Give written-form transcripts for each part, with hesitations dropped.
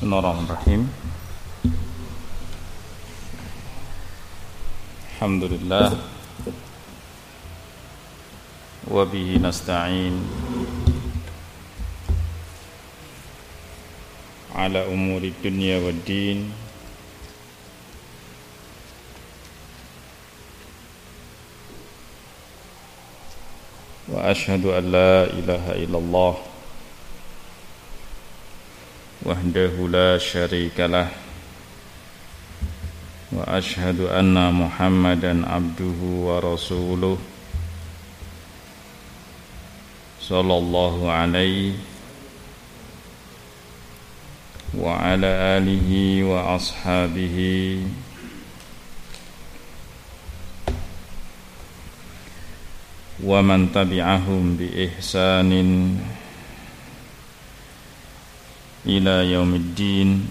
Bismillahirrahmanirrahim. Alhamdulillah wa bihi nasta'in ala umuri dunya waddin. Wa ashhadu an la ilaha illallah wahdahu la syarikalah wa ashhadu anna Muhammadan abduhu wa rasuluh sallallahu alaihi wa ala alihi wa ashabihi wa man tabi'ahum bi ihsanin ila yaumiddin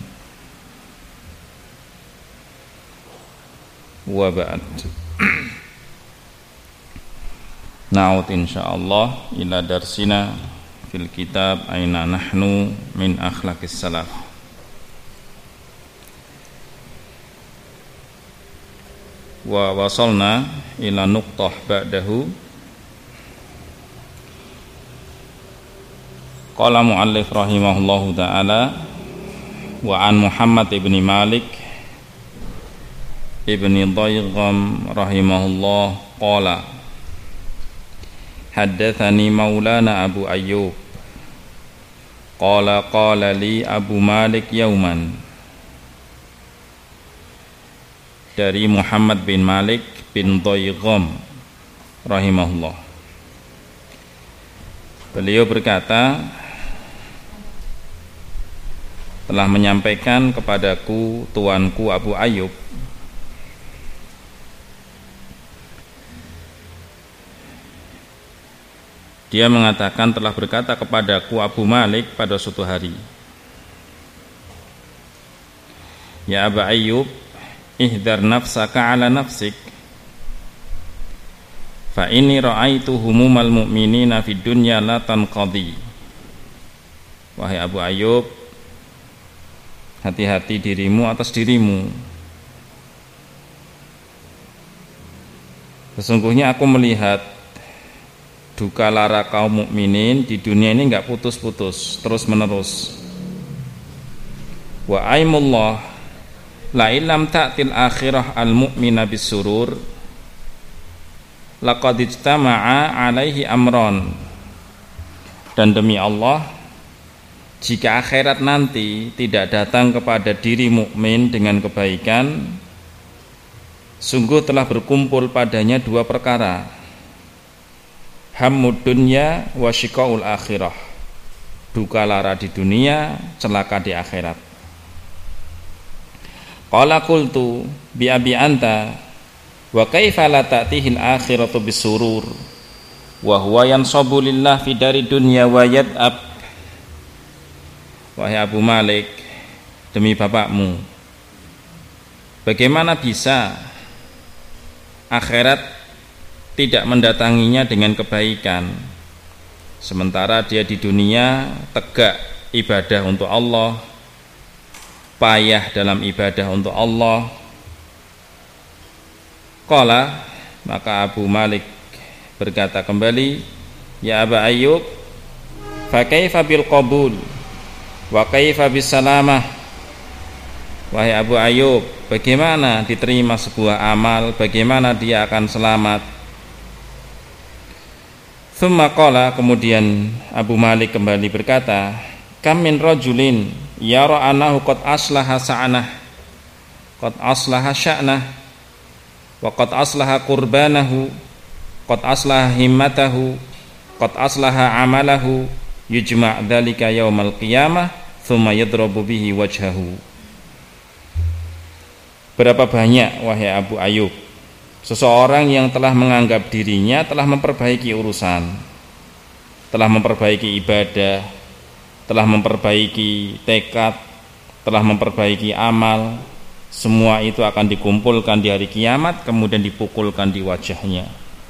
wa ba'd. Na'ud insyaallah ila darsina fil kitab Aina Nahnu min Akhlaqis Salaf. Wa wasalna ila nuqtah ba'dahu. Qala muallif rahimahullahu ta'ala wa an Muhammad ibn Malik ibn Daygham rahimahullah qala haddatsani maulana Abu Ayyub qala qala li Abu Malik yauman. Dari Muhammad bin Malik bin Daygham rahimahullah, beliau berkata, telah menyampaikan kepadaku tuanku Abu Ayyub dia mengatakan telah berkata kepadaku Abu Malik pada suatu hari, ya Abu Ayyub, ihdar nafsaka ala nafsik fa inni ra'aitu humumal mu'minina fid dunya la tanqadi. Wahai Abu Ayyub, hati-hati dirimu atas dirimu. Sesungguhnya aku melihat duka lara kaum mukminin di dunia ini enggak putus-putus, terus menerus. Wa aimullah la illam ta'til akhirah al mu'mina bisurur laqad ijtama'a alaihi amron. Dan demi Allah, jika akhirat nanti tidak datang kepada diri mukmin dengan kebaikan, sungguh telah berkumpul padanya dua perkara, hammud dunya wa syiqaul akhirah, duka lara di dunia, celaka di akhirat. Qala qultu bi abi anta wa kaifa la ta'tihil akhiratu bisurur wa huwa yansabu lillah fi dari dunya wa yad'ab. Wahai Abu Malik, demi bapakmu, bagaimana bisa akhirat tidak mendatanginya dengan kebaikan, sementara dia di dunia tegak ibadah untuk Allah, payah dalam ibadah untuk Allah. Qala, maka Abu Malik berkata kembali, ya Abu Ayyub, fa kaifa bil qabul wa kaifa bis salamah. Wahai Abu Ayyub, bagaimana diterima sebuah amal, bagaimana dia akan selamat? Tsumma qala, kemudian Abu Malik kembali berkata, kam min rajulin yara annahu qad aslaha sa'nah qad aslaha sya'nah wa qad aslaha qurbanahu qad aslaha himmatahu qad aslaha amalahu yujma' dzalika yaumal qiyamah thumma yadrabu bihi wajhahu. Berapa banyak, wahai Abu Ayyub, seseorang yang telah menganggap dirinya telah memperbaiki urusan, telah memperbaiki ibadah, telah memperbaiki tekad, telah memperbaiki amal, semua itu akan dikumpulkan di hari kiamat, kemudian dipukulkan di wajahnya.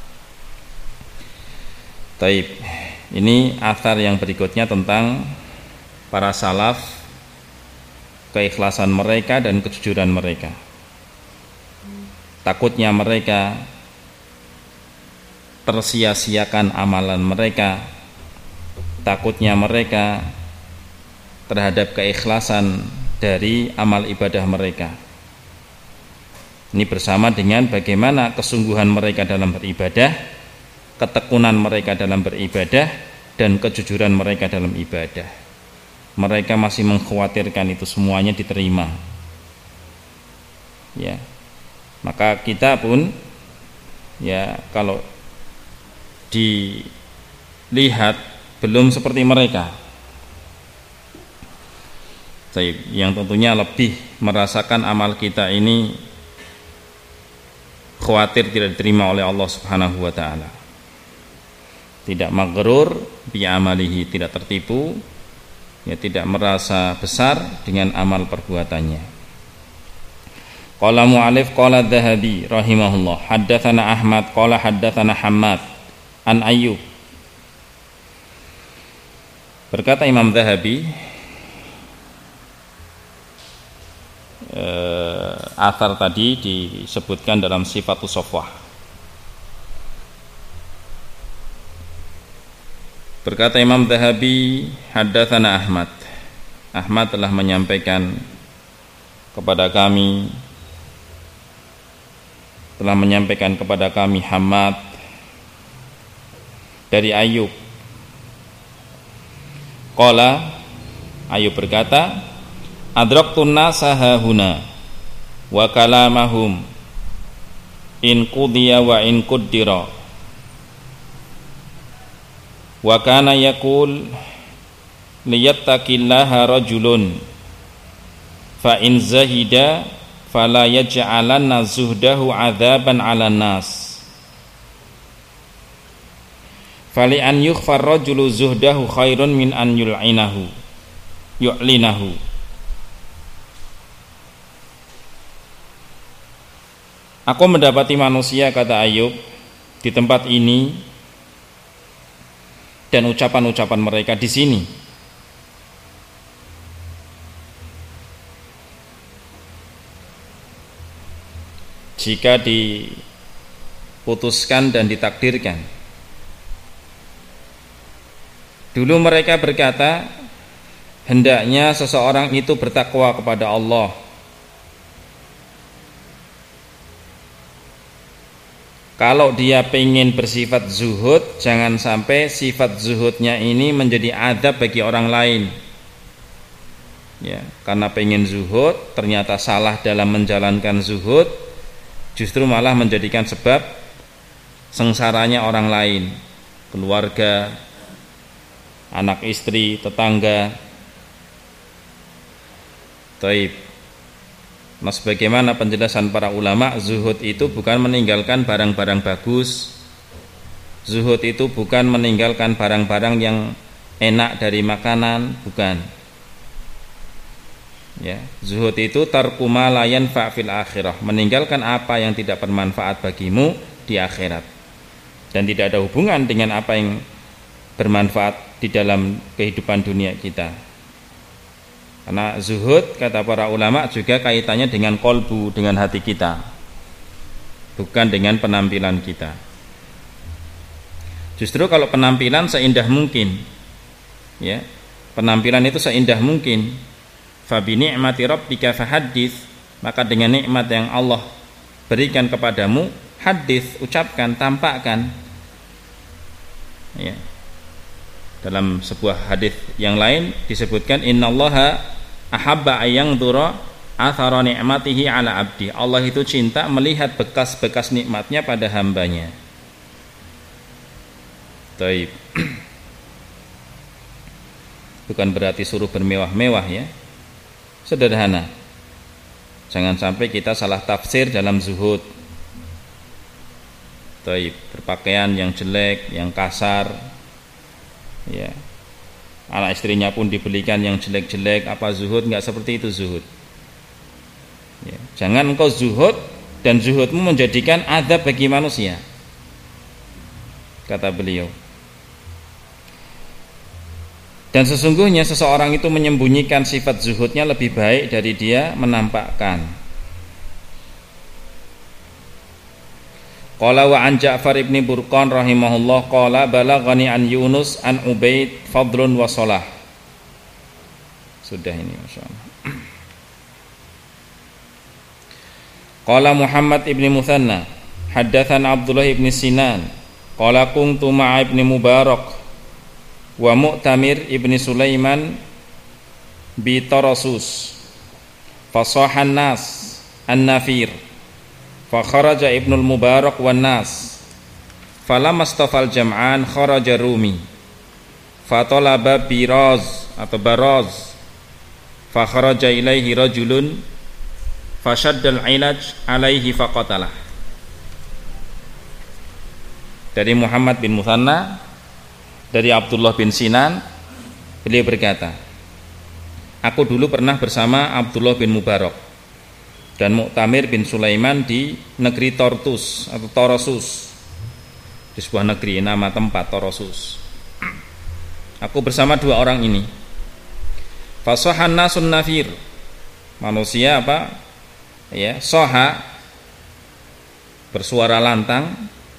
Taib. Ini athar yang berikutnya tentang para salaf keikhlasan mereka dan kejujuran mereka. Takutnya mereka tersia-siakan amalan mereka, takutnya mereka terhadap keikhlasan dari amal ibadah mereka. Ini bersama dengan bagaimana kesungguhan mereka dalam beribadah, ketekunan mereka dalam beribadah, dan kejujuran mereka dalam ibadah. Mereka masih mengkhawatirkan itu semuanya diterima. Ya, maka kita pun, ya, kalau dilihat belum seperti mereka, yang tentunya lebih merasakan amal kita ini khawatir tidak diterima oleh Allah Subhanahu wa taala. Tidak maghrur bi amalihi, tidak tertipu, ya, tidak merasa besar dengan amal perbuatannya. Qala mu'allif qala Adz-Dzahabi rahimahullah, haddatsana Ahmad qala haddatsana Hammad an Ayyub. Berkata Imam Dzahabi, athar tadi disebutkan dalam Sifatus Shafwah. Berkata Imam Dzahabi, haddatsana Ahmad. Ahmad telah menyampaikan kepada kami, Hammad dari Ayyub. Qala, Ayyub berkata, adraktun nasa hahuna wa kalamahum in qudiya wa in quddira wa kana yaqul liyattaqillaha rajulun fa in zahida fala yaj'alanna zuhdahu 'adzaban 'alan nas fali an yukhfar rajulu zuhdahu khairun min an yu'linahu. Aku mendapati manusia, kata Ayyub, di tempat ini dan ucapan-ucapan mereka di sini. Jika diputuskan dan ditakdirkan. Dulu mereka berkata, hendaknya seseorang itu bertakwa kepada Allah. Kalau dia pengen bersifat zuhud, jangan sampai sifat zuhudnya ini menjadi adab bagi orang lain. Ya, karena pengen zuhud, ternyata salah dalam menjalankan zuhud, justru malah menjadikan sebab sengsaranya orang lain, keluarga, anak istri, tetangga. Taib. Nah, sebagaimana penjelasan para ulama, zuhud itu bukan meninggalkan barang-barang bagus. Zuhud itu bukan meninggalkan barang-barang yang enak dari makanan, bukan. Ya, zuhud itu tarku ma la yanfa' fil akhirah, meninggalkan apa yang tidak bermanfaat bagimu di akhirat. Dan tidak ada hubungan dengan apa yang bermanfaat di dalam kehidupan dunia kita. Karena zuhud, kata para ulama, juga kaitannya dengan kolbu, dengan hati kita, bukan dengan penampilan kita. Justru kalau penampilan seindah mungkin, ya, penampilan itu seindah mungkin, fa bi ni'mati rabbika fahaddits, maka dengan nikmat yang Allah berikan kepadamu, hadits, ucapkan, tampakkan. Ya. Dalam sebuah hadis yang lain disebutkan, innallaha ahabba ayyandura athara ni'matihi ala abdi. Allah itu cinta melihat bekas-bekas nikmatnya pada hambanya. Taib. Bukan berarti suruh bermewah-mewah, ya. Sederhana. Jangan sampai kita salah tafsir dalam zuhud. Taib. Berpakaian yang jelek, yang kasar, ya, anak istrinya pun dibelikan yang jelek-jelek. Apa zuhud? Enggak seperti itu zuhud, ya. Jangan engkau zuhud dan zuhudmu menjadikan adab bagi manusia, kata beliau. Dan sesungguhnya seseorang itu menyembunyikan sifat zuhudnya lebih baik dari dia menampakkan. Qala wa an Ja'far ibn Burqan rahimahullah qala balaghani an Yunus an Ubaid fadlun wa shalah. Sudah ini masyaallah. Qala Muhammad ibn Muthanna haddatsana Abdullah ibn Sinan qala kuntu ma'a ibn Mubarak wa Mu'tamir ibni Sulaiman bi Tarasus fasahan nas an-nafir fa kharaja ibnul Mubarak wan nas falamastafal jam'an kharaja Rumi fa talaba biraz atau baraz fa kharaja ilaihi rajulun fashaddal ilaj alaihi faqatalah. Dari Muhammad bin Muthanna dari Abdullah bin Sinan, beliau berkata, aku dulu pernah bersama Abdullah bin Mubarak dan Mu'tamir bin Sulaiman di negeri Tortus atau Torosus, di sebuah negeri, nama tempat Torosus. Aku bersama dua orang ini. Fasahan nasun nafir, manusia apa? Ya, soha, bersuara lantang,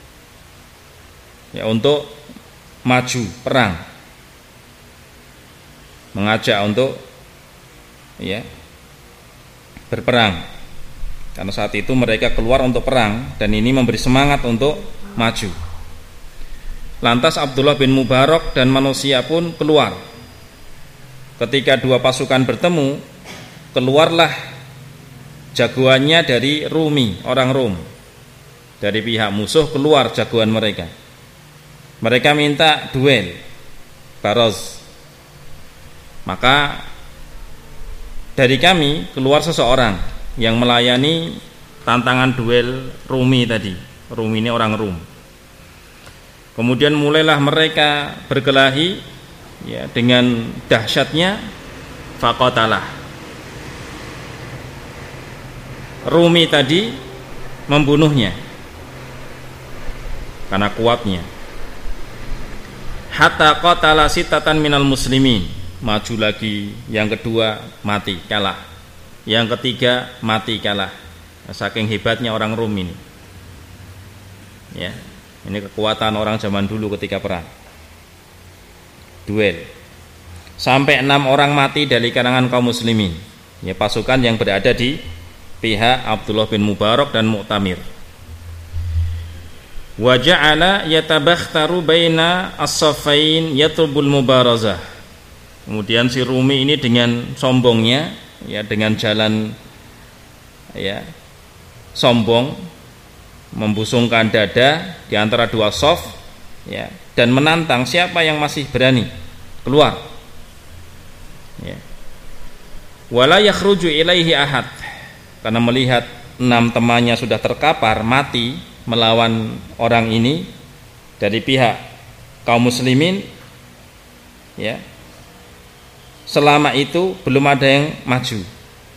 ya untuk maju perang, mengajak untuk ya berperang, karena saat itu mereka keluar untuk perang dan ini memberi semangat untuk maju. Lantas Abdullah bin Mubarak dan manusia pun keluar. Ketika dua pasukan bertemu, keluarlah jagoannya dari Rumi, orang Rom, dari pihak musuh keluar jagoan mereka. Mereka minta duel baroz. Maka dari kami keluar seseorang yang melayani tantangan duel Rumi tadi. Rumi ini orang Rum. Kemudian mulailah mereka berkelahi ya, dengan dahsyatnya faqatalah. Rumi tadi membunuhnya karena kuatnya. Hatta qatala sitatan minal muslimin, maju lagi, yang kedua mati kalah, yang ketiga mati kalah. Saking hebatnya orang Rum ini. Ya, ini kekuatan orang zaman dulu ketika perang. Duel. Sampai 6 orang mati dari kalangan kaum muslimin. Ya, pasukan yang berada di pihak Abdullah bin Mubarak dan Mu'tamir. Wa ja'ala yatabakhtaru baina as-saffain yatlubul mubarazah. Kemudian si Rumi ini dengan sombongnya, ya, dengan jalan ya sombong, membusungkan dada di antara dua saf, ya, dan menantang siapa yang masih berani keluar. Ya. Wala yakhruju ilaihi ahad, karena melihat 6 temannya sudah terkapar mati melawan orang ini dari pihak kaum muslimin, ya, selama itu belum ada yang maju.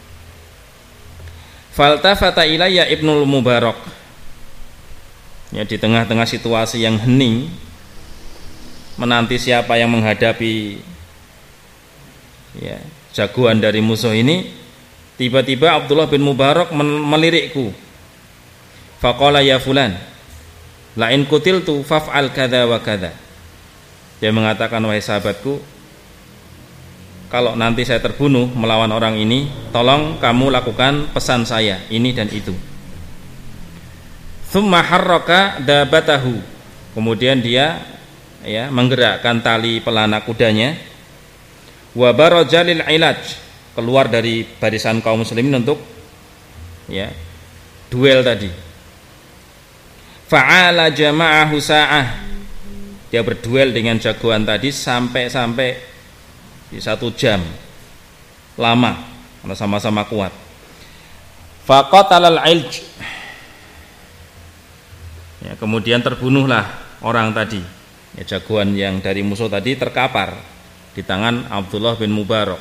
Faltafata ilayya ibnul Mubarak, ya, di tengah-tengah situasi yang hening menanti siapa yang menghadapi ya jagoan dari musuh ini, tiba-tiba Abdullah bin Mubarak melirikku. Faqala ya fulan, la in kutiltu faf'al kadza wa kadza. Dia mengatakan, wahai sahabatku, kalau nanti saya terbunuh melawan orang ini, tolong kamu lakukan pesan saya ini dan itu. Tsumma harraka dabatahu, kemudian dia ya menggerakkan tali pelana kudanya. Wa barajalil ilaj, keluar dari barisan kaum muslimin untuk ya duel tadi. Fa'ala jama'ahu sa'ah, dia berduel dengan jagoan tadi sampai di 1 jam, lama karena sama-sama kuat. Faqatalal ilj, ya, kemudian terbunuhlah orang tadi, ya, jagoan yang dari musuh tadi terkapar di tangan Abdullah bin Mubarak.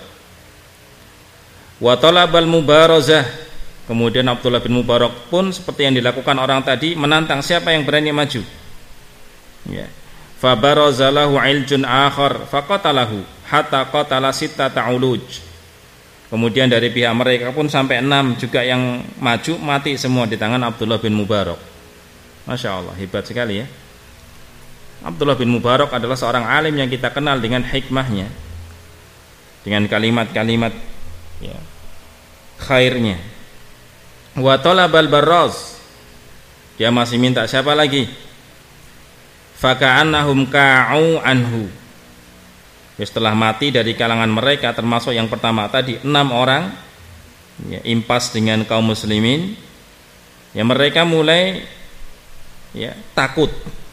Wa talabal mubarazah, kemudian Abdullah bin Mubarak pun seperti yang dilakukan orang tadi, menantang siapa yang berani maju. Ya. Fabarazalahu iljun akhar faqatalahu hatta qatala sittata uluj. Kemudian dari pihak mereka pun sampai 6 juga yang maju, mati semua di tangan Abdullah bin Mubarak. Masya Allah, hebat sekali ya. Abdullah bin Mubarak adalah seorang alim yang kita kenal dengan hikmahnya, dengan kalimat-kalimat ya, khairnya. Wa talabal barraz, dia masih minta siapa lagi? Faka'annahum ka'u anhu. Ya, setelah mati dari kalangan mereka, termasuk yang pertama tadi 6 orang ya, impas dengan kaum muslimin, ya mereka mulai ya takut,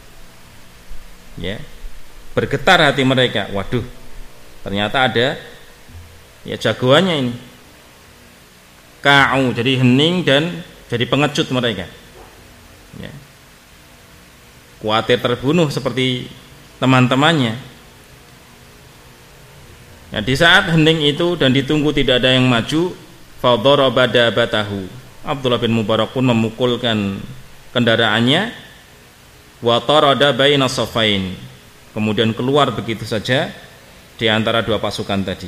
ya bergetar hati mereka. Waduh, ternyata ada ya jagoannya ini. Ka'u, jadi hening dan jadi pengecut mereka ya. Khawatir terbunuh seperti teman-temannya ya. Di saat hening itu dan ditunggu tidak ada yang maju, fadaraba dabatahu, Abdullah bin Mubarak pun memukulkan kendaraannya, wa tarada baina safain, kemudian keluar begitu saja di antara dua pasukan tadi.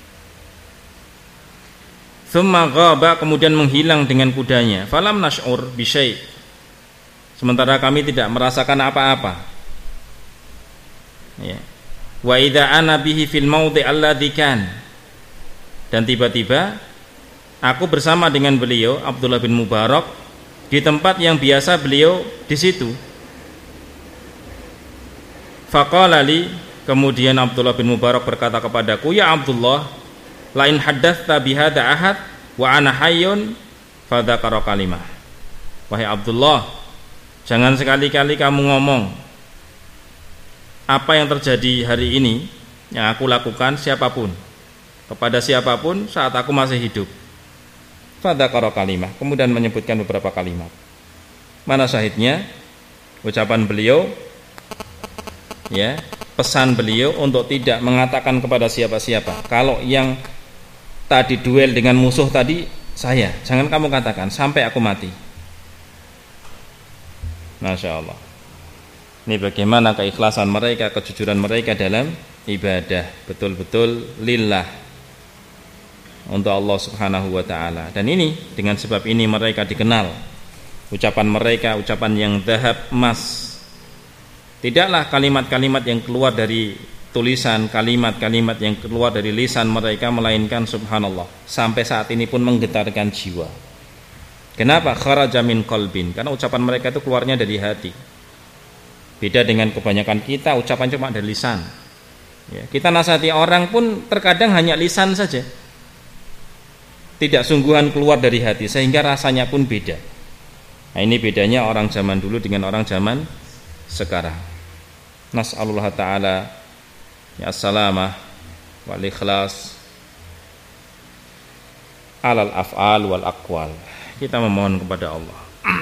Thumma ghaba, kemudian menghilang dengan kudanya. Falam nash'ur bisyai, sementara kami tidak merasakan apa-apa ya. Wa idza ana bihi fil maudhi alladzi kan, dan tiba-tiba aku bersama dengan beliau Abdullah bin Mubarak di tempat yang biasa beliau di situ. Faqala li, kemudian Abdullah bin Mubarak berkata kepadaku, ya Abdullah, lain haddatsa bihadza ahad wa ana hayyun fadzakara kalimah. Wahai Abdullah, jangan sekali-kali kamu ngomong apa yang terjadi hari ini yang aku lakukan siapapun, kepada siapapun saat aku masih hidup. Fadzakara kalimah, kemudian menyebutkan beberapa kalimat. Mana syahidnya? Ucapan beliau ya, pesan beliau untuk tidak mengatakan kepada siapa-siapa kalau yang tadi duel dengan musuh tadi saya, jangan kamu katakan sampai aku mati. Masya Allah, ini bagaimana keikhlasan mereka, kejujuran mereka dalam ibadah, betul-betul lillah, untuk Allah subhanahu wa ta'ala. Dan ini, dengan sebab ini mereka dikenal. Ucapan mereka ucapan yang zahab, emas. Tidaklah kalimat-kalimat yang keluar dari tulisan, kalimat-kalimat yang keluar dari lisan mereka, melainkan subhanallah, sampai saat ini pun menggetarkan jiwa. Kenapa? Kharaja min qalbin, karena ucapan mereka itu keluarnya dari hati. Beda dengan kebanyakan kita, ucapan cuma dari lisan ya, kita nasihati orang pun terkadang hanya lisan saja, tidak sungguhan keluar dari hati, sehingga rasanya pun beda. Nah, ini bedanya orang zaman dulu dengan orang zaman sekarang. Nas'alullah ta'ala ya salamah wal ikhlas alal af'al wal aqwal. Kita memohon kepada Allah.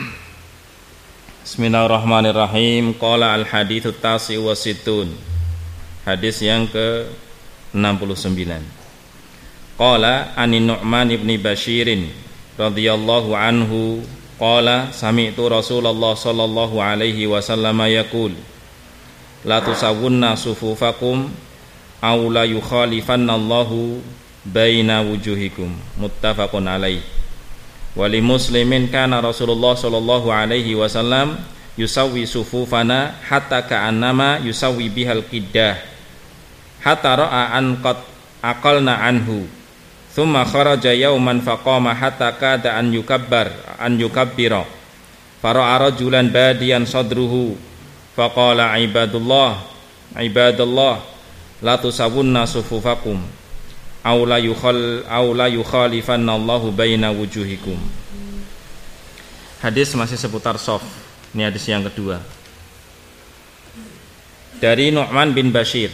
Bismillahirrahmanirrahim. Qala al haditsu tasi wa sittun, hadis yang ke-69. Qala anin Nu'man ibni Bashirin radhiyallahu anhu qala sami'tu Rasulullah sallallahu alaihi wasallam yaqul la tusawwunna sufufakum aw la yukhalifanna Allahu baina wujuhikum, muttafaqun alaih. Wali muslimin kana Rasulullah sallallahu alaihi wasallam yusawwi sufufana hatta ka'annama yusawwi bihal qiddah hatta ra'a an qad aqalna anhu thumma kharaja yawman faqama hatta kada an yukabbira fara'a rajulan badiyan sadruhu faqala ibadallah la tusawwunna sufufakum aw la yukhalifanna Allahu baina wujuhikum. Hadis masih seputar shaf. Ini hadis yang kedua dari Nu'man bin Bashir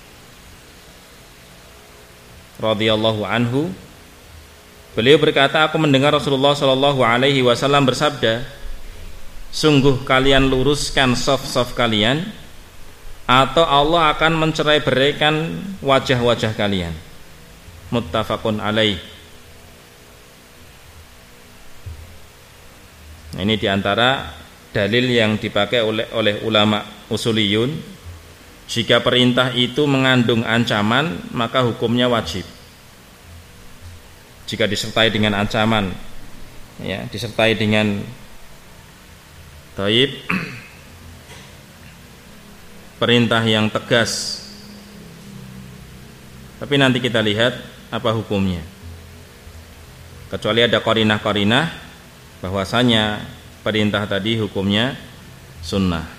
radhiyallahu anhu. Beliau berkata, aku mendengar Rasulullah sallallahu alaihi wasallam bersabda, sungguh kalian luruskan shaf-shaf kalian atau Allah akan mencerai-beraikan wajah-wajah kalian. Muttafaqun alaih. Ini diantara dalil yang dipakai oleh ulama usuliyun Jika perintah itu mengandung ancaman, maka hukumnya wajib. Jika disertai dengan ancaman, ya, disertai dengan taib, perintah yang tegas. Tapi nanti kita lihat apa hukumnya. Kecuali ada qarinah-qarinah bahwasanya perintah tadi hukumnya sunnah.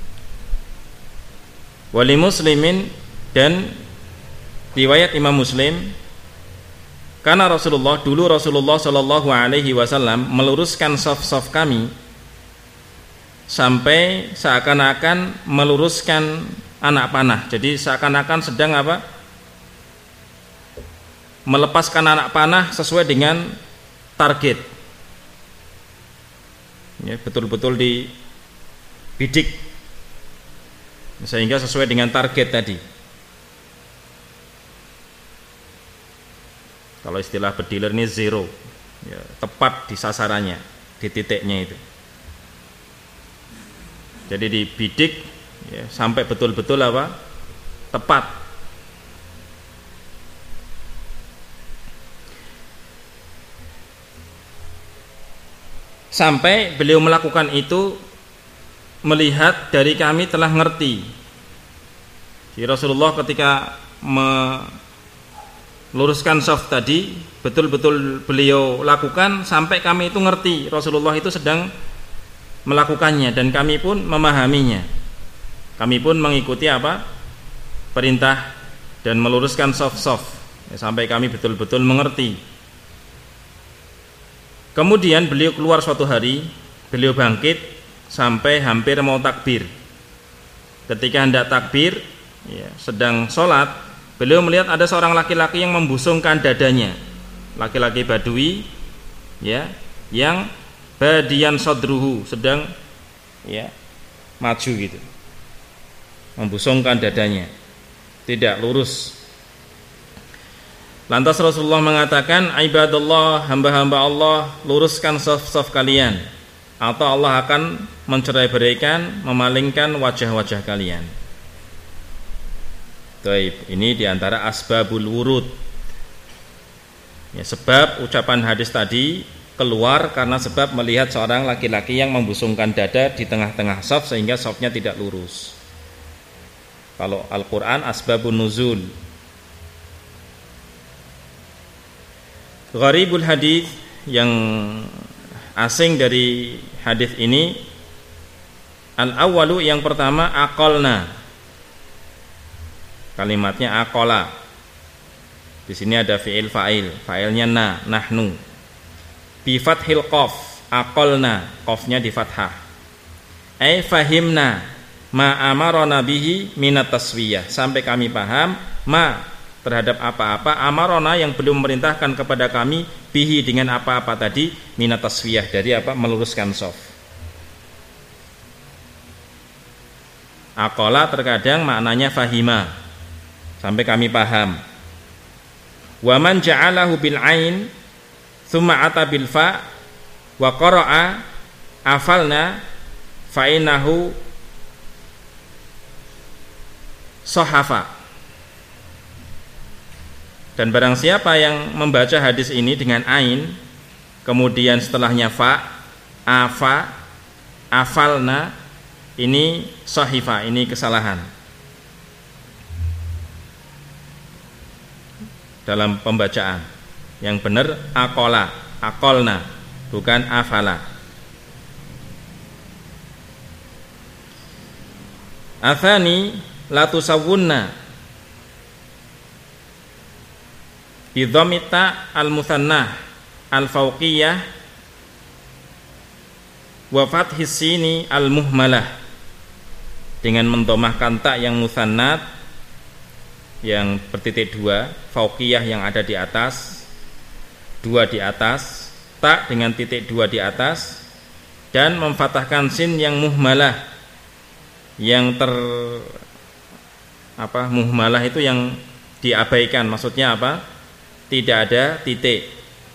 Wali Muslimin, dan riwayat Imam Muslim, karena dulu Rasulullah Shallallahu Alaihi Wasallam meluruskan saf-saf kami sampai seakan-akan meluruskan anak panah. Jadi seakan-akan sedang apa? Melepaskan anak panah sesuai dengan target. Ya, betul-betul dibidik sehingga sesuai dengan target tadi. Kalau istilah bediler ini zero, ya, tepat di sasarannya, di titiknya itu. Jadi dibidik, ya, sampai betul-betul apa? Tepat. Sampai beliau melakukan itu melihat dari kami telah ngerti. Jadi Rasulullah ketika meluruskan saf tadi betul-betul beliau lakukan sampai kami itu ngerti Rasulullah itu sedang melakukannya, dan kami pun memahaminya. Kami pun mengikuti apa? Perintah dan meluruskan saf-saf, ya, sampai kami betul-betul mengerti. Kemudian beliau keluar suatu hari, beliau bangkit sampai hampir mau takbir. Ketika hendak takbir, ya, sedang sholat, beliau melihat ada seorang laki-laki yang membusungkan dadanya, laki-laki Badui, ya, yang badian sodruhu, sedang, ya, maju gitu, membusungkan dadanya, tidak lurus. Lantas Rasulullah mengatakan, ibadallah, hamba-hamba Allah, luruskan saf-saf kalian, atau Allah akan mencerai-beraikan, memalingkan wajah-wajah kalian. Taib, ini diantara asbabul wurud, ya, sebab ucapan hadis tadi keluar karena sebab melihat seorang laki-laki yang membusungkan dada di tengah-tengah saf sehingga safnya tidak lurus. Kalau Al-Quran asbabun nuzul. Gharibul hadis, yang asing dari hadis ini, al-awwalu, yang pertama, aqalna. Kalimatnya aqala. Di sini ada fi'il fa'il, fa'ilnya nahnu. Bi fathil qaf, aqalna, qafnya di fathah. Ai fahimna ma amarona bihi minat taswiyah, sampai kami paham ma, terhadap apa-apa, amarona, yang belum memerintahkan kepada kami, bihi, dengan apa-apa tadi, minat taswiyah, dari apa? Meluruskan shaf. Aqala terkadang maknanya fahima, sampai kami paham. Wa man ja'alahu bil ain thumma ata bil fa wa qara'a afalna fa innahu sahafa. Dan barang siapa yang membaca hadis ini dengan ain, kemudian setelahnya fa, afa, afalna, ini sahifa, ini kesalahan. Dalam pembacaan yang benar aqala, aqalna, bukan afala. Athani la tusawwunna bidhamita al-muthannah al-fawqiyah wa fathis sini al-muhmalah, dengan mendomahkan tak yang muthannat, yang bertitik dua, fawqiyah yang ada di atas, dua di atas, tak dengan titik dua di atas, dan memfathahkan sin yang muhmalah, yang muhmalah itu yang diabaikan. Maksudnya apa? Tidak ada titik.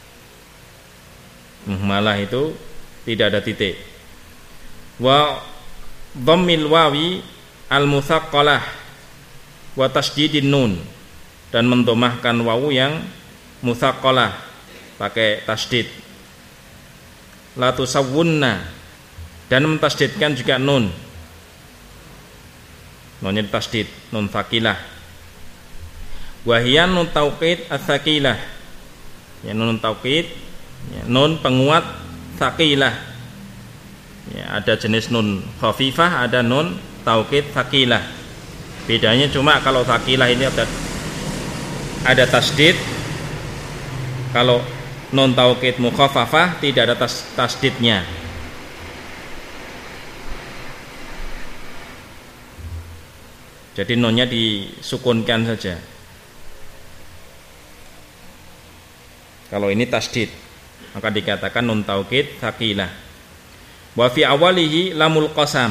Muhmalah itu tidak ada titik. Wa dhammil wawi al-mutsaqqalah wa tasydidin nun, dan mendomahkan wawu yang mutsaqqalah pakai tasydid. La tusawwunna, dan mentasydidkan juga nun. Nunnya tasydid, nun tsaqilah. Wa hiya nun tauqid ats-tsaqilah. Ya, nun tauqid, ya, nun penguat tsaqilah. Ya, ada jenis nun khafifah, ada nun tauqid tsaqilah. Bedanya cuma kalau tsaqilah ini ada tasydid, kalau nun tauqid mukhaffafah tidak ada tasydidnya. Jadi nunnya disukunkan saja. Kalau ini tasydid, maka dikatakan nun taukid tsaqilah. Wa fi awalihi lamul qasam.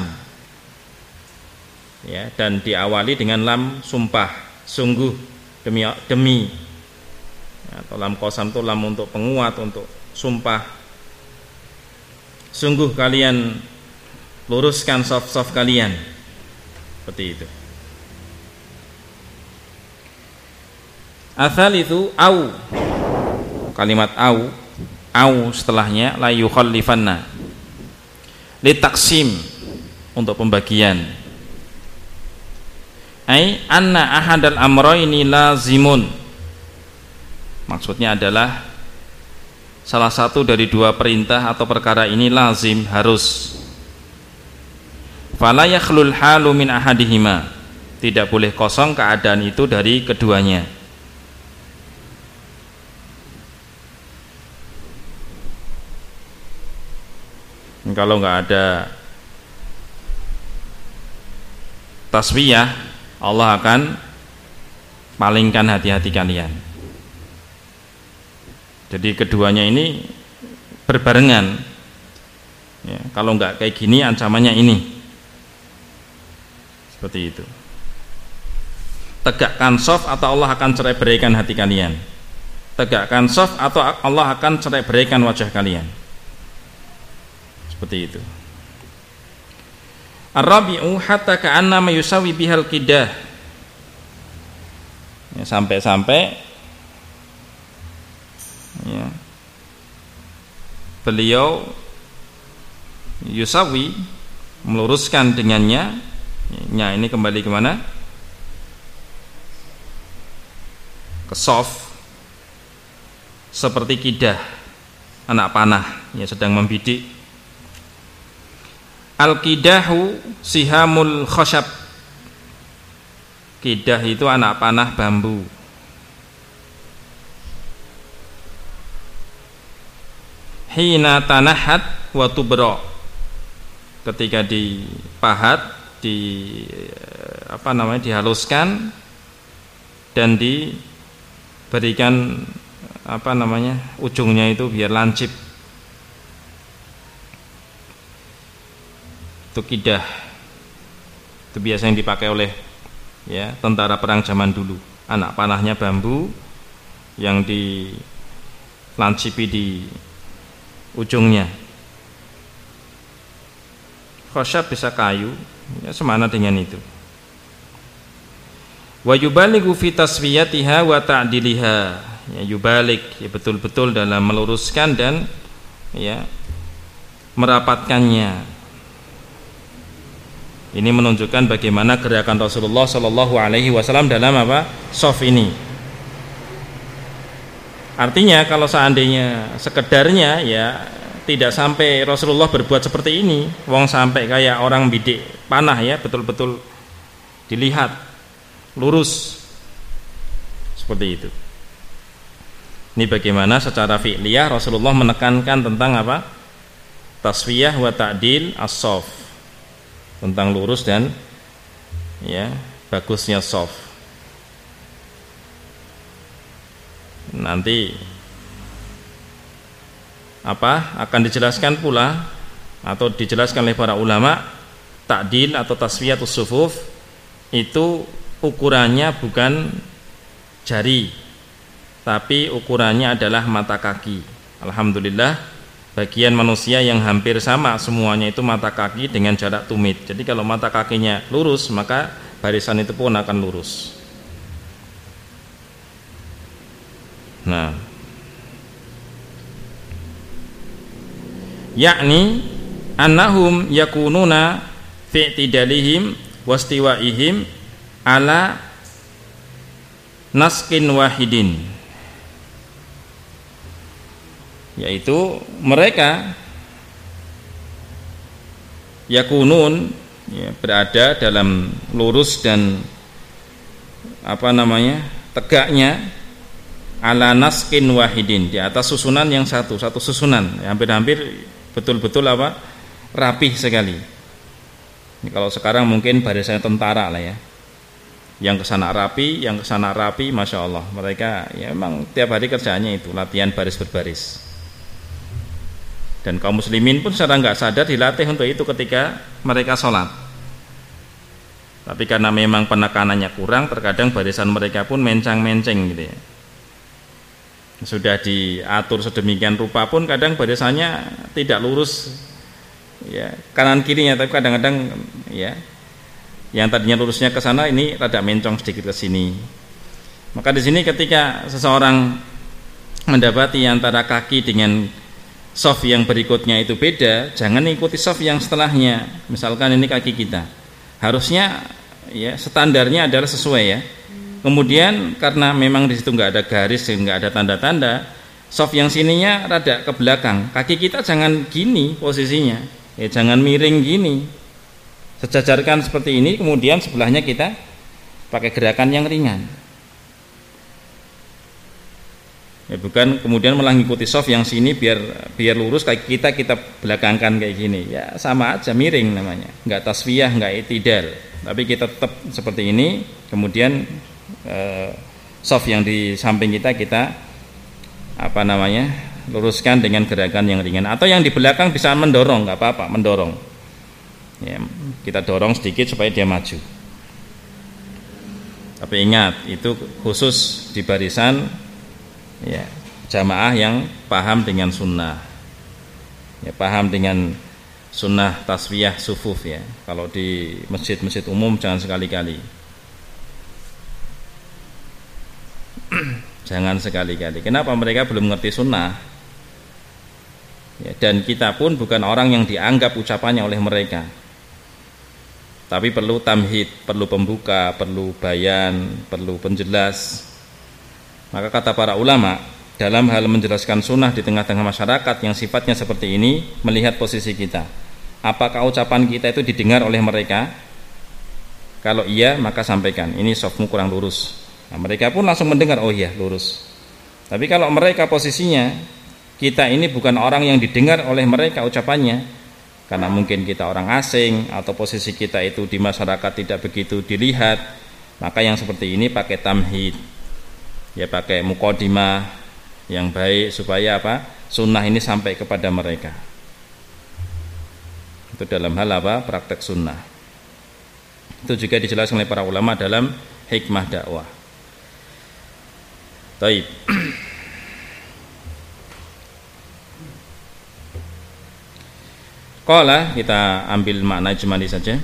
Ya, dan diawali dengan lam sumpah, sungguh, demi. Atau lam qasam itu lam untuk penguat, untuk sumpah. Sungguh kalian luruskan shaf-shaf kalian. Seperti itu. Asal itu au. Kalimat au setelahnya la yukhallifanna, litaksim, untuk pembagian. Ai anna ahadal amrayni lazimun, maksudnya adalah salah satu dari dua perintah atau perkara ini lazim, harus. Fala yakhlul halu min ahadihima, tidak boleh kosong keadaan itu dari keduanya. Kalau nggak ada taswiyah, Allah akan palingkan hati-hati kalian. Jadi keduanya ini berbarengan. Ya, kalau nggak kayak gini ancamannya ini. Seperti itu. Tegakkan shaf atau Allah akan cerai-beraikan hati kalian. Tegakkan shaf atau Allah akan cerai-beraikan wajah kalian. Seperti itu. Ar-rabi'u hatta ka'annama yusawi bihal qidah. Ya, sampai-sampai ya, beliau yusawi, meluruskan dengannya. Ya, ini kembali ke mana? Ke shaf. Seperti qidah, anak panah yang sedang membidik. Al-qidahu sihamul khashab. Qidah itu anak panah bambu. Hina tanahat wa tubra, ketika dipahat, dihaluskan dan diberikan ujungnya itu biar lancip. Itu qidah. Itu biasa yang dipakai oleh tentara perang zaman dulu. Anak panahnya bambu yang dilancipi di ujungnya. Khosyab bisa kayu, ya, semana dengan itu. Wa yubalighu fi taswiyatiha wa ta'diliha. Ya, yubalik, ya, betul-betul dalam meluruskan dan ya merapatkannya. Ini menunjukkan bagaimana gerakan Rasulullah Shallallahu Alaihi Wasallam dalam shaf ini. Artinya kalau seandainya sekedarnya, ya tidak sampai Rasulullah berbuat seperti ini. Wong sampai kayak orang bidik panah, ya, betul-betul dilihat lurus seperti itu. Ini bagaimana secara fi'liyah Rasulullah menekankan tentang taswiyah wa ta'dil as-shaf, tentang lurus dan ya bagusnya shaf. Nanti akan dijelaskan pula atau dijelaskan oleh para ulama, ta'dil atau taswiyatus sufuf itu ukurannya bukan jari, tapi ukurannya adalah mata kaki. Alhamdulillah, bagian manusia yang hampir sama semuanya itu mata kaki dengan jarak tumit. Jadi kalau mata kakinya lurus, maka barisan itu pun akan lurus. Nah, yakni annahum yakununa fi i'tidalihim wastiwaihim ala naskin wahidin, yaitu mereka yakunun, ya, berada dalam lurus dan tegaknya ala naskin wahidin, di atas susunan yang satu susunan, hampir-hampir betul-betul rapih sekali. Ini kalau sekarang mungkin barisan tentara lah ya, yang kesana rapi, yang kesana rapi, masya Allah. Mereka ya memang tiap hari kerjaannya itu latihan baris berbaris. Dan kaum muslimin pun secara nggak sadar dilatih untuk itu ketika mereka sholat. Tapi karena memang penekanannya kurang, terkadang barisan mereka pun mencang-menceng gitu ya. Sudah diatur sedemikian rupa pun kadang barisannya tidak lurus, ya, kanan kirinya, tapi kadang-kadang ya yang tadinya lurusnya ke sana ini rada mencong sedikit ke sini. Maka di sini ketika seseorang mendapati antara kaki dengan shaf yang berikutnya itu beda, jangan ikuti shaf yang setelahnya. Misalkan ini kaki kita, harusnya ya standarnya adalah sesuai ya. Kemudian karena memang di situ nggak ada garis, nggak ada tanda-tanda, shaf yang sininya rada ke belakang. Kaki kita jangan gini posisinya, ya jangan miring gini. Sejajarkan seperti ini, kemudian sebelahnya kita pakai gerakan yang ringan. Ya, bukan kemudian malah ngikuti shaf yang sini biar lurus, kaki kita belakangkan kayak gini. Ya sama aja, miring namanya. Enggak tasfiyah, enggak i'tidal. Tapi kita tetap seperti ini, kemudian shaf yang di samping kita luruskan dengan gerakan yang ringan. Atau yang di belakang bisa mendorong, enggak apa-apa, mendorong. Ya, kita dorong sedikit supaya dia maju. Tapi ingat, itu khusus di barisan ya jamaah yang paham dengan sunnah, ya paham dengan sunnah taswiyah sufuf ya. Kalau di masjid-masjid umum jangan sekali-kali. Jangan sekali-kali. Kenapa? Mereka belum ngerti sunnah ya, dan kita pun bukan orang yang dianggap ucapannya oleh mereka. Tapi perlu tamhid, perlu pembuka, perlu bayan, perlu penjelas. Maka kata para ulama, dalam hal menjelaskan sunnah di tengah-tengah masyarakat yang sifatnya seperti ini, melihat posisi kita. Apakah ucapan kita itu didengar oleh mereka? Kalau iya, maka sampaikan, ini shafmu kurang lurus. Nah, mereka pun langsung mendengar, oh iya lurus. Tapi kalau mereka posisinya, kita ini bukan orang yang didengar oleh mereka ucapannya, karena mungkin kita orang asing atau posisi kita itu di masyarakat tidak begitu dilihat, maka yang seperti ini pakai tamhid, ya pakai muqaddimah yang baik supaya sunnah ini sampai kepada mereka. Itu dalam hal praktek sunnah. Itu juga dijelaskan oleh para ulama dalam hikmah dakwah. Taib. Qala, kita ambil makna ijmali saja.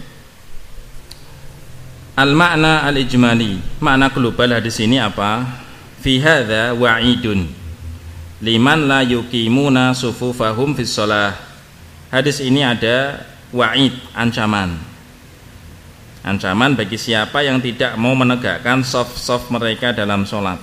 Al-makna al-ijmali, makna global hadis ini apa? Fi hadza wa'idun liman la yuqimuna sufufahum fis shalah. Hadis ini ada wa'id, ancaman. Ancaman bagi siapa yang tidak mau menegakkan shaf-shaf mereka dalam sholat.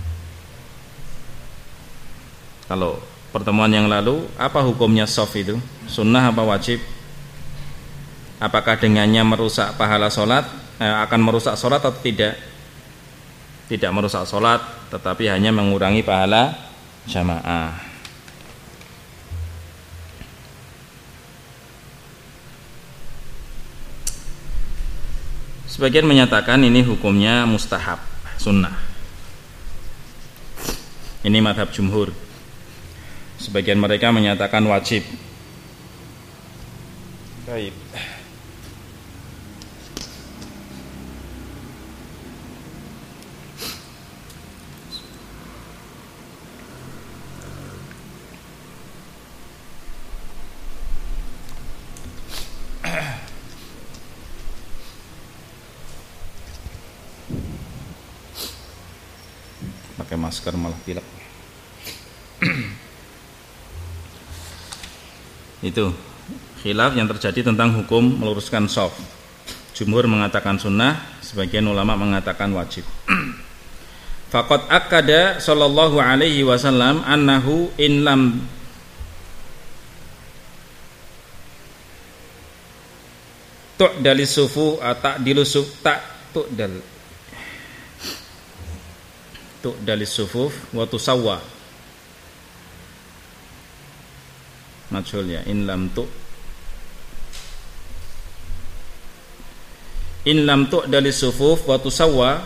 Kalau pertemuan yang lalu, apa hukumnya shaf itu? Sunnah apa wajib? Apakah dengannya merusak pahala sholat? Akan merusak sholat atau tidak? Tidak merusak sholat, tetapi hanya mengurangi pahala jamaah. Sebagian menyatakan ini hukumnya mustahab, sunnah. Ini madhab jumhur. Sebagian mereka menyatakan wajib. Baik. Pakai masker malah pilek. Itu khilaf yang terjadi tentang hukum meluruskan shaf. Jumhur mengatakan sunnah, sebagian ulama mengatakan wajib. Faqad akkada sallallahu alaihi wasallam annahu in lam tu'dal sufu ta'dilu tu'dal sufuf wa tusawwa. Majhul ya, in lam tu'dal sufuf wa tusawwa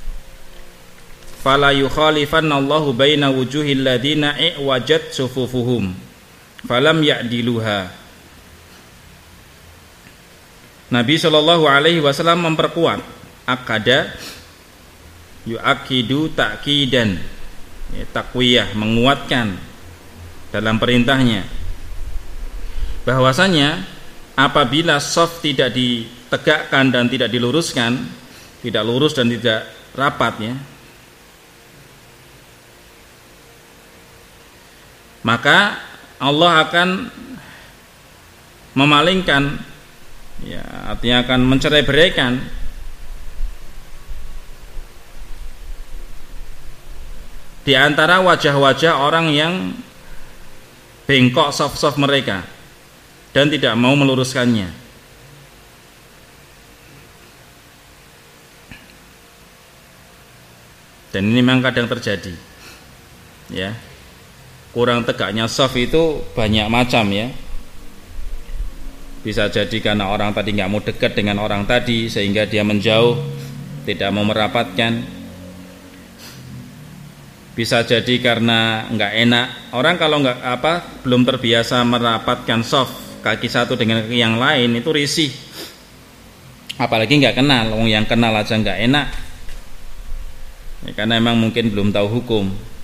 fala yukhalifanna Allahu baina wujuhil ladina i'wajat sufufuhum falam ya'diluha. Nabi sallallahu alaihi wasallam memperkuat akada yu'akidu ta'kidan, ya, takwiyah, menguatkan dalam perintahnya bahwasanya apabila shaf tidak ditegakkan dan tidak diluruskan, tidak lurus dan tidak rapat, ya, maka Allah akan memalingkan, ya, artinya akan mencerai-beraikan di antara wajah-wajah orang yang bengkok shaf-shaf mereka dan tidak mau meluruskannya. Dan ini memang kadang terjadi, ya. Kurang tegaknya shaf itu banyak macam, ya. Bisa jadi karena orang tadi nggak mau dekat dengan orang tadi sehingga dia menjauh, tidak mau merapatkan. Bisa jadi karena nggak enak, orang kalau belum terbiasa merapatkan shaf kaki satu dengan kaki yang lain itu risih. Apalagi nggak kenal, yang kenal aja nggak enak, ya, karena memang mungkin belum tahu hukum.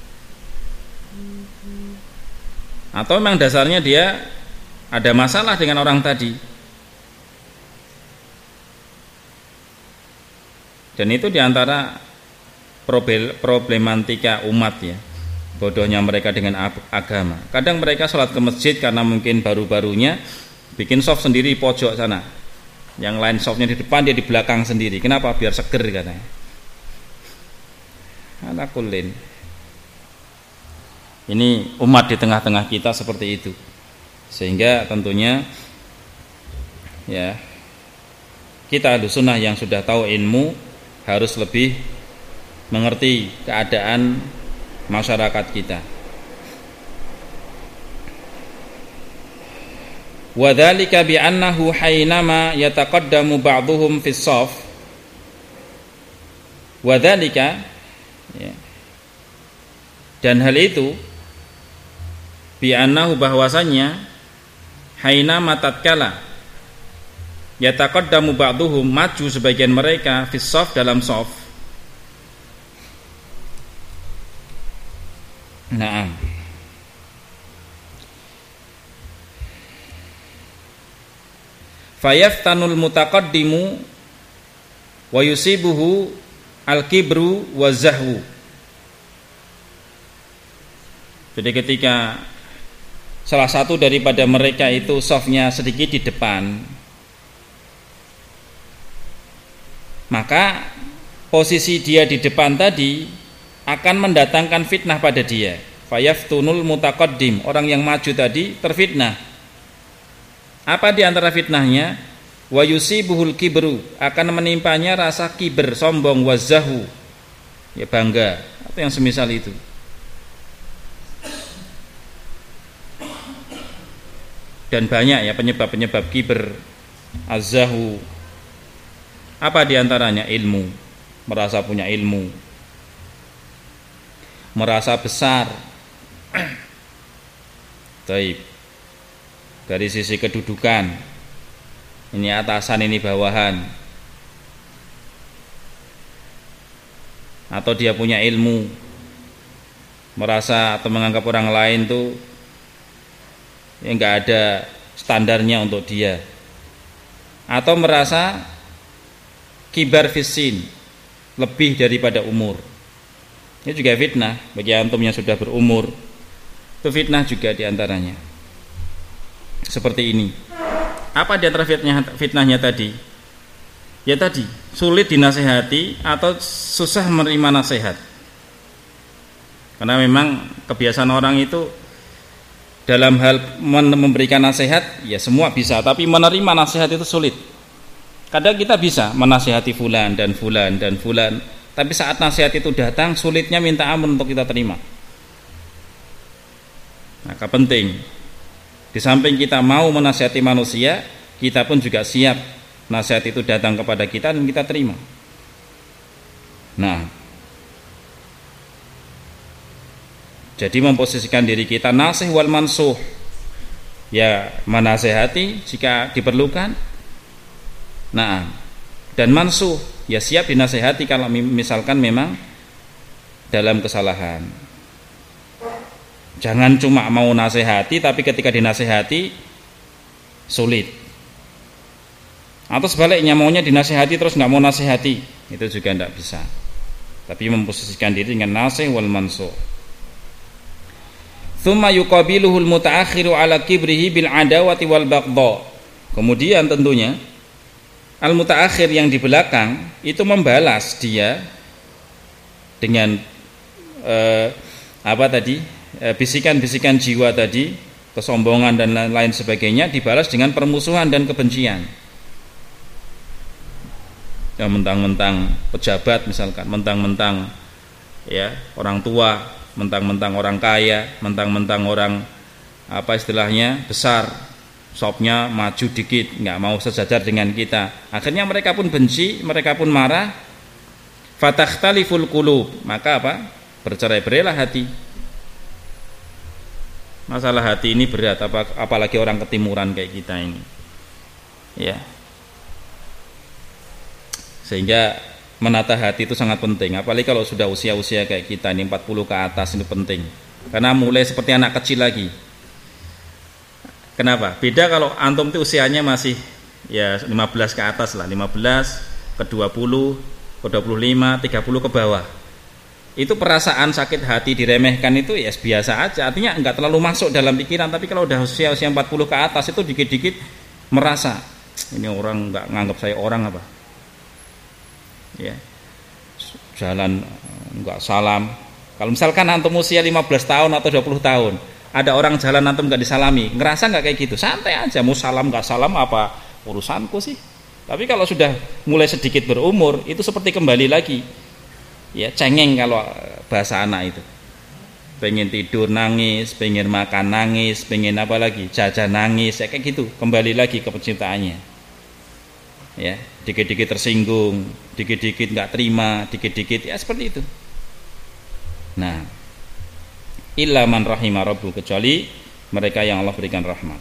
Atau memang dasarnya dia ada masalah dengan orang tadi. Dan itu diantara problematika umat, ya, bodohnya mereka dengan agama. Kadang mereka sholat ke masjid karena mungkin baru-barunya bikin shaf sendiri di pojok sana, yang lain shafnya di depan, dia di belakang sendiri. Kenapa? Biar seger katanya. Ala kullin, ini umat di tengah-tengah kita seperti itu, sehingga tentunya, ya, kita Ahlus Sunnah yang sudah tahu ilmu harus lebih mengerti keadaan masyarakat kita. Wa dzalika bi annahu hainama yataqaddamu ba'dhum fi shaff. Wa dzalika, ya, dan hal itu bi annahu, bahwasanya hainama tatkala yataqaddamu ba'dhum, maju sebagian mereka fi shaff, dalam shaff. Naam. Fayaftanul mutaqaddimu wa yusibuhu al-kibru wa zahwu. Jadi ketika salah satu daripada mereka itu shafnya sedikit di depan, maka posisi dia di depan tadi akan mendatangkan fitnah pada dia. Fayaftunul mutaqaddim, orang yang maju tadi terfitnah. Apa di antara fitnahnya? Wa yusibuhul kibru, akan menimpanya rasa kiber, sombong, wazahu, ya, bangga, atau yang semisal itu. Dan banyak, ya, penyebab-penyebab kiber, azahu. Apa di antaranya? Ilmu, merasa punya ilmu, merasa besar. Taib. Dari sisi kedudukan, ini atasan, ini bawahan. Atau dia punya ilmu, merasa atau menganggap orang lain tuh, ya, nggak ada standarnya untuk dia. Atau merasa kibar fisin, lebih daripada umur. Ini juga fitnah bagi antum yang sudah berumur. Itu fitnah juga diantaranya. seperti ini. Apa di antara fitnahnya tadi? Ya tadi, sulit dinasehati atau susah menerima nasihat. Karena memang kebiasaan orang itu dalam hal memberikan nasihat ya semua bisa, tapi menerima nasihat itu sulit. Kadang kita bisa menasihati fulan dan fulan dan fulan, tapi saat nasihat itu datang sulitnya minta ampun untuk kita terima. Maka penting di samping kita mau menasihati manusia, kita pun juga siap nasihat itu datang kepada kita dan kita terima. Nah, jadi memposisikan diri kita nasih wal mansuh, ya menasehati jika diperlukan. Nah, dan mansuh, ya siap dinasehati kalau misalkan memang dalam kesalahan. Jangan cuma mau nasehati tapi ketika dinasehati sulit. Atau sebaliknya maunya dinasehati terus nggak mau nasehati, itu juga tidak bisa. Tapi memposisikan diri dengan nasih wal mansuh. Tsumma yuqabiluhul mutaakhiru ala kibrihi bil adawati wal baghdha. Kemudian tentunya al-mutaakhir yang di belakang itu membalas dia dengan bisikan-bisikan jiwa tadi, kesombongan dan lain sebagainya, dibalas dengan permusuhan dan kebencian. Ya, mentang-mentang pejabat misalkan, mentang-mentang ya orang tua, mentang-mentang orang kaya, mentang-mentang orang besar, shopnya maju dikit, nggak mau sejajar dengan kita. Akhirnya mereka pun benci, mereka pun marah. Fatakhtaliful qulub, maka bercerai-berailah hati. Masalah hati ini berat, apalagi orang ketimuran kayak kita ini. Ya. Sehingga menata hati itu sangat penting, apalagi kalau sudah usia-usia kayak kita ini 40 ke atas, itu penting. Karena mulai seperti anak kecil lagi. Kenapa? Beda kalau antum itu usianya masih ya 15 ke atas lah, 15 ke 20 ke 25, 30 ke bawah. Itu perasaan sakit hati diremehkan itu ya biasa aja, artinya enggak terlalu masuk dalam pikiran. Tapi kalau udah usia 40 ke atas itu dikit-dikit merasa ini orang enggak nganggap saya orang apa. Ya. Jalan enggak salam. Kalau misalkan antum usia 15 tahun atau 20 tahun, ada orang jalan antum gak disalami, ngerasa gak kayak gitu? Santai aja, mau salam gak salam apa urusanku sih. Tapi kalau sudah mulai sedikit berumur, itu seperti kembali lagi ya, cengeng kalau bahasa anak itu. Pengen tidur nangis, pengen makan nangis, pengen apa lagi, jajan nangis, ya kayak gitu. Kembali lagi ke penciptaannya ya, dikit-dikit tersinggung, dikit-dikit gak terima, dikit-dikit ya seperti itu. Nah, illa man rahima rabbu, kecuali mereka yang Allah berikan rahmat.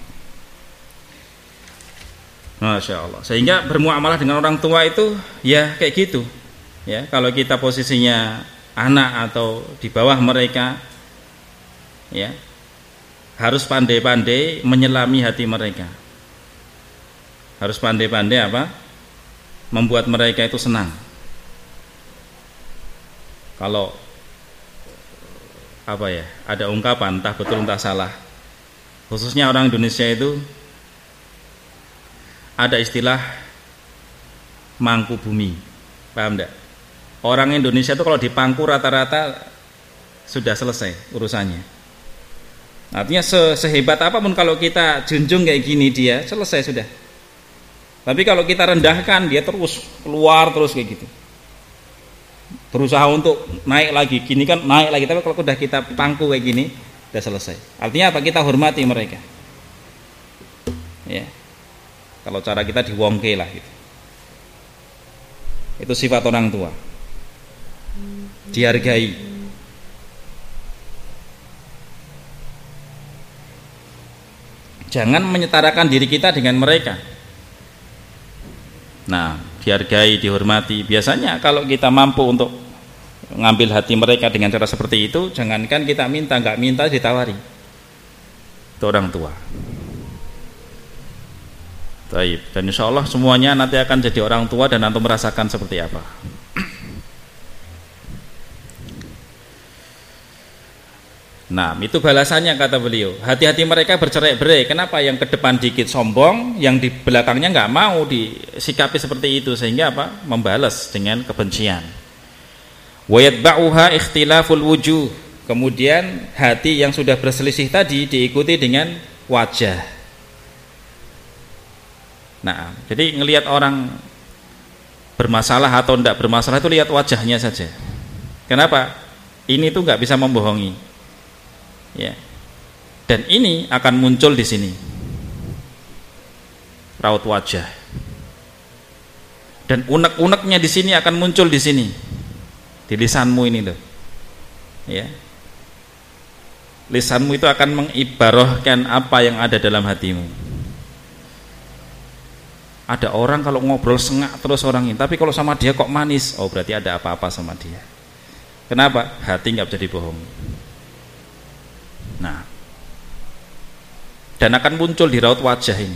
Masya Allah. Sehingga bermuamalah dengan orang tua itu ya kayak gitu ya. Kalau kita posisinya anak atau di bawah mereka ya, harus pandai-pandai menyelami hati mereka. Harus pandai-pandai membuat mereka itu senang. Kalau ada ungkapan, entah betul entah salah, khususnya orang Indonesia itu ada istilah mangku bumi, paham enggak? Orang Indonesia itu kalau dipangku rata-rata sudah selesai urusannya. Artinya sehebat apapun kalau kita junjung kayak gini, dia selesai sudah. Tapi kalau kita rendahkan, dia terus keluar terus kayak gitu, berusaha untuk naik lagi, gini kan naik lagi. Tapi kalau sudah kita pangku kayak gini, sudah selesai. Artinya apa? Kita hormati mereka ya. Kalau cara kita diwongke lah gitu. Itu sifat orang tua, dihargai. Jangan menyetarakan diri kita dengan mereka. Nah, dihargai, dihormati. Biasanya kalau kita mampu untuk ngambil hati mereka dengan cara seperti itu, jangankan kita minta, nggak minta ditawari. Itu orang tua. Baik, dan insya Allah semuanya nanti akan jadi orang tua dan antum merasakan seperti apa. Nah, itu balasannya kata beliau. Hati-hati mereka bercerai-berai. Kenapa? Yang ke depan dikit sombong, yang di belakangnya nggak mau disikapi seperti itu, sehingga apa? Membalas dengan kebencian. Wa yatba'uha ikhtilaful wujuh. Kemudian hati yang sudah berselisih tadi diikuti dengan wajah. Nah, jadi ngelihat orang bermasalah atau tidak bermasalah itu lihat wajahnya saja. Kenapa? Ini tuh nggak bisa membohongi. Ya. Dan ini akan muncul di sini. Raut wajah. Dan unek-uneknya di sini akan muncul di sini. Di lisanmu ini loh. Ya. Lisanmu itu akan mengibarahkan apa yang ada dalam hatimu. Ada orang kalau ngobrol sengak terus orang ini, tapi kalau sama dia kok manis, oh berarti ada apa-apa sama dia. Kenapa? Hati nggak bisa dibohongi. Nah, dan akan muncul di raut wajah ini.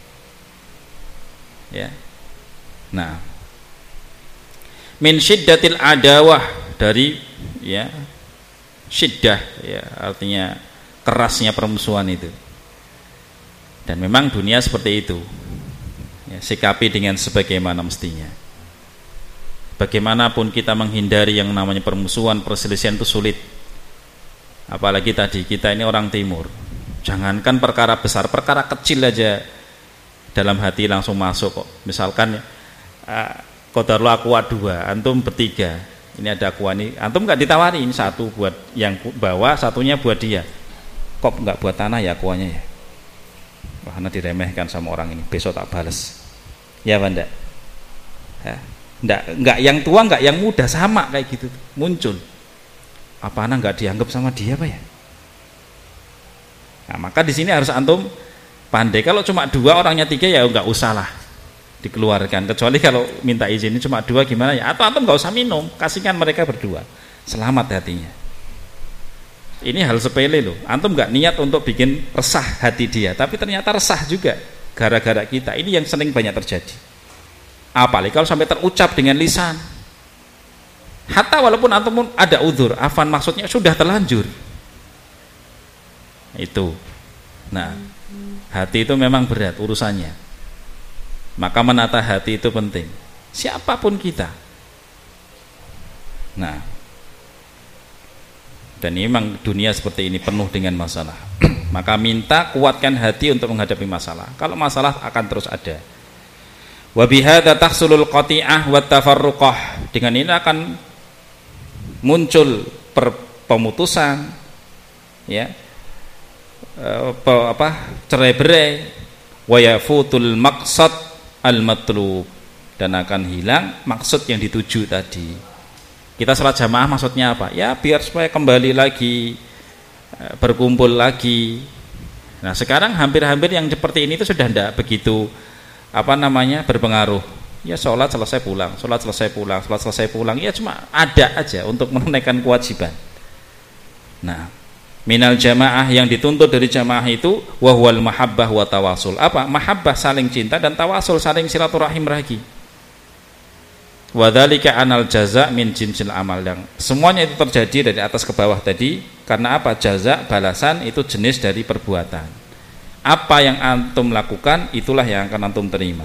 Ya. Nah, min syiddatil adawah, dari ya syiddah, ya artinya kerasnya permusuhan itu. Dan memang dunia seperti itu. Ya, sikapi dengan sebagaimana mestinya. Bagaimanapun kita menghindari yang namanya permusuhan, perselisihan itu sulit. Apalagi tadi kita ini orang timur. Jangankan perkara besar, perkara kecil aja dalam hati langsung masuk kok. Misalkan qadarullah aqua 2, antum bertiga. Ini ada aqua ini, antum enggak ditawari, ini satu buat yang bawa, satunya buat dia. Kok enggak buat tanah ya aquanya ya? Karena diremehkan sama orang ini, besok tak balas. Ya Banda. Ya. Enggak yang tua, enggak yang muda, sama kayak gitu muncul. Apa anak nggak dianggap sama dia Pak ya? Nah, maka di sini harus antum pandai. Kalau cuma 2 orangnya 3 ya nggak usah lah dikeluarkan. Kecuali kalau minta izin cuma 2 gimana ya? Atau antum nggak usah minum, kasihkan mereka berdua. Selamat hatinya. Ini hal sepele loh. Antum nggak niat untuk bikin resah hati dia, tapi ternyata resah juga gara-gara kita. Ini yang sering banyak terjadi. Apalagi kalau sampai terucap dengan lisan. Hatta walaupun antum ada udzur, afan maksudnya sudah terlanjur. Itu. Nah, hati itu memang berat urusannya. Maka menata hati itu penting. Siapapun kita. Nah, dan memang dunia seperti ini penuh dengan masalah. Maka minta kuatkan hati untuk menghadapi masalah. Kalau masalah akan terus ada. Wa bihadza tahsulul qati'ah wat tafarruqah. Dengan ini akan muncul pemutusan, ya, cerai-berai, wa yafutul maqsad al matlub, dan akan hilang maksud yang dituju tadi. Kita salat jamaah maksudnya apa? Ya biar supaya kembali lagi, berkumpul lagi. Nah sekarang hampir-hampir yang seperti ini itu sudah tidak begitu berpengaruh. Ya sholat selesai pulang, sholat selesai pulang, sholat selesai pulang. Ya cuma ada aja untuk menunaikan kewajiban. Nah, minal jamaah, yang dituntut dari jamaah itu wahwal mahabbah wa tawasul. Apa? Mahabbah saling cinta dan tawasul saling silaturahim lagi. Wadzalika anal jaza min jinsil amal, yang semuanya itu terjadi dari atas ke bawah tadi. Karena apa? Jaza, balasan itu jenis dari perbuatan. Apa yang antum lakukan, itulah yang akan antum terima.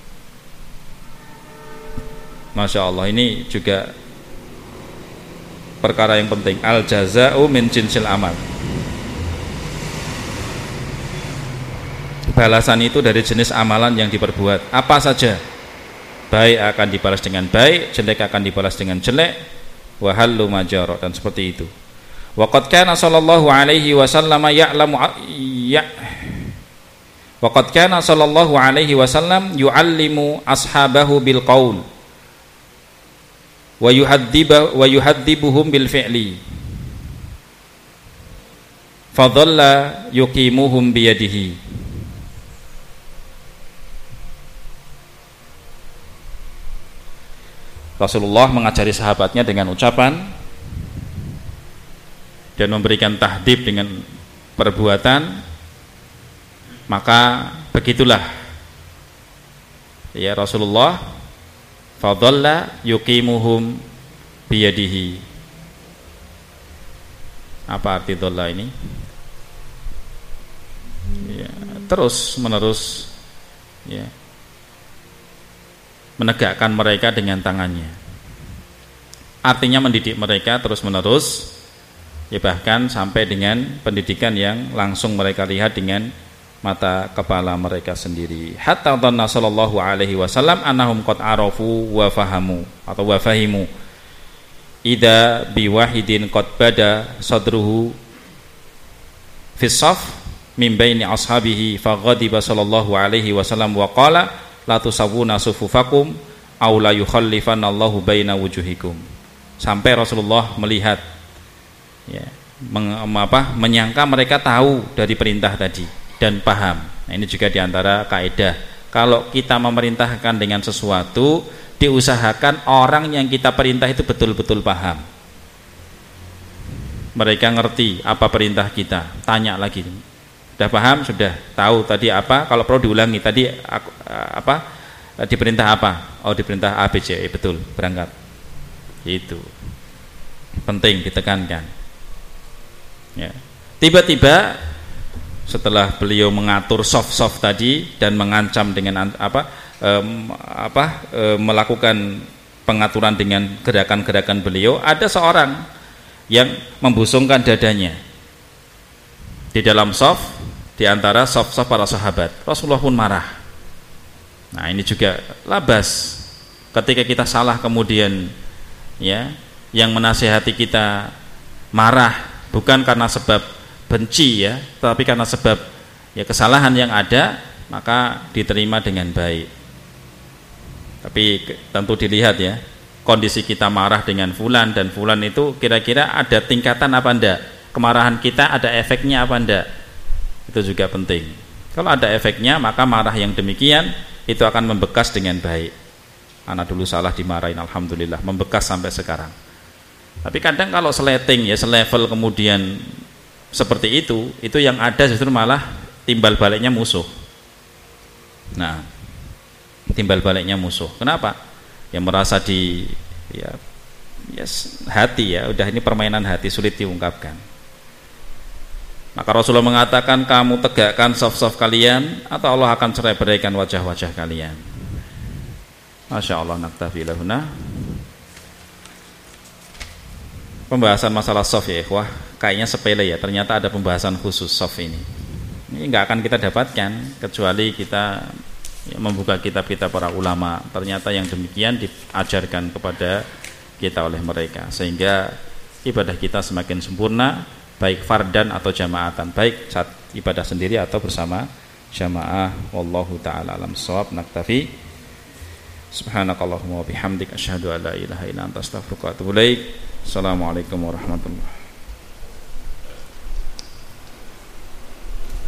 Masya Allah, ini juga perkara yang penting. Al jaza'u min jinsil amal. Balasan itu dari jenis amalan yang diperbuat. Apa saja, baik akan dibalas dengan baik, jelek akan dibalas dengan jelek. Wa hallu majara, dan seperti itu. Wa qad kana sallallahu alaihi wasallam ya'lamu wa qad kana sallallahu alaihi wasallam yu'allimu ashabahu bil qaul wa yuhadzibuhum bil fi'li fadalla yuqimuhum biyadihi. Rasulullah mengajari sahabatnya dengan ucapan dan memberikan tahdib dengan perbuatan. Maka begitulah ya Rasulullah, fadalla yuqimuhum biyadihi, Apa arti dhalla ini? Ya, terus menerus ya, menegakkan mereka dengan tangannya. Artinya mendidik mereka terus menerus, ya bahkan sampai dengan pendidikan yang langsung mereka lihat dengan mata kepala mereka sendiri. Hatta dhanna sallallahu alaihi wasallam annahum qad arafu wa fahamu atau wa fahimu idza biwahidin qad bada sadruhu fi shaf min baini ashabihi faghadiba sallallahu alaihi wasallam wa qala la tusawwuna sufufakum aw la yukhallifanallahu baina wujuhikum. Sampai Rasulullah melihat ya, menyangka mereka tahu dari perintah tadi dan paham. Nah, ini juga diantara kaidah. Kalau kita memerintahkan dengan sesuatu, diusahakan orang yang kita perintah itu betul-betul paham. Mereka ngerti apa perintah kita. Tanya lagi. Sudah paham? Sudah tahu tadi apa? Kalau perlu diulangi tadi apa? Diperintah apa? Oh, diperintah A, B, C. Betul, berangkat. Itu penting ditekankan. Ya. Tiba-tiba setelah beliau mengatur soft tadi dan mengancam dengan melakukan pengaturan dengan gerakan-gerakan beliau, ada seorang yang membusungkan dadanya di dalam soft, di antara soft para sahabat. Rasulullah pun marah. Nah, ini juga labas ketika kita salah kemudian ya, yang menasihati kita marah bukan karena sebab benci ya, tetapi karena sebab ya kesalahan yang ada, maka diterima dengan baik. Tapi tentu dilihat ya, kondisi kita marah dengan fulan dan fulan itu kira-kira ada tingkatan apa enggak? Kemarahan kita ada efeknya apa enggak? Itu juga penting. Kalau ada efeknya, maka marah yang demikian itu akan membekas dengan baik. Anak dulu salah dimarahin, alhamdulillah, membekas sampai sekarang. Tapi kadang kalau seleting ya, selevel kemudian seperti itu yang ada justru malah timbal baliknya musuh. Nah, timbal baliknya musuh. Kenapa? Ya merasa di hati ya, udah ini permainan hati, sulit diungkapkan. Maka Rasulullah mengatakan, kamu tegakkan soft kalian atau Allah akan cerai-beraikan wajah-wajah kalian. Masya Allah, naktafi lahuna. Pembahasan masalah soft ya ikhwah, kayaknya sepele ya, ternyata ada pembahasan khusus soft ini. Ini nggak akan kita dapatkan kecuali kita membuka kitab-kitab para ulama. Ternyata yang demikian diajarkan kepada kita oleh mereka, sehingga ibadah kita semakin sempurna, baik fardan atau jamaatan, baik saat ibadah sendiri atau bersama jamaah. Wallahu ta'ala alam shawab. Naktafi. Subhanakallahumma wa bihamdik asyhadu an la ilaha illa anta astaghfiruka wa atubu ilaik. Assalamualaikum warahmatullahi wabarakatuh.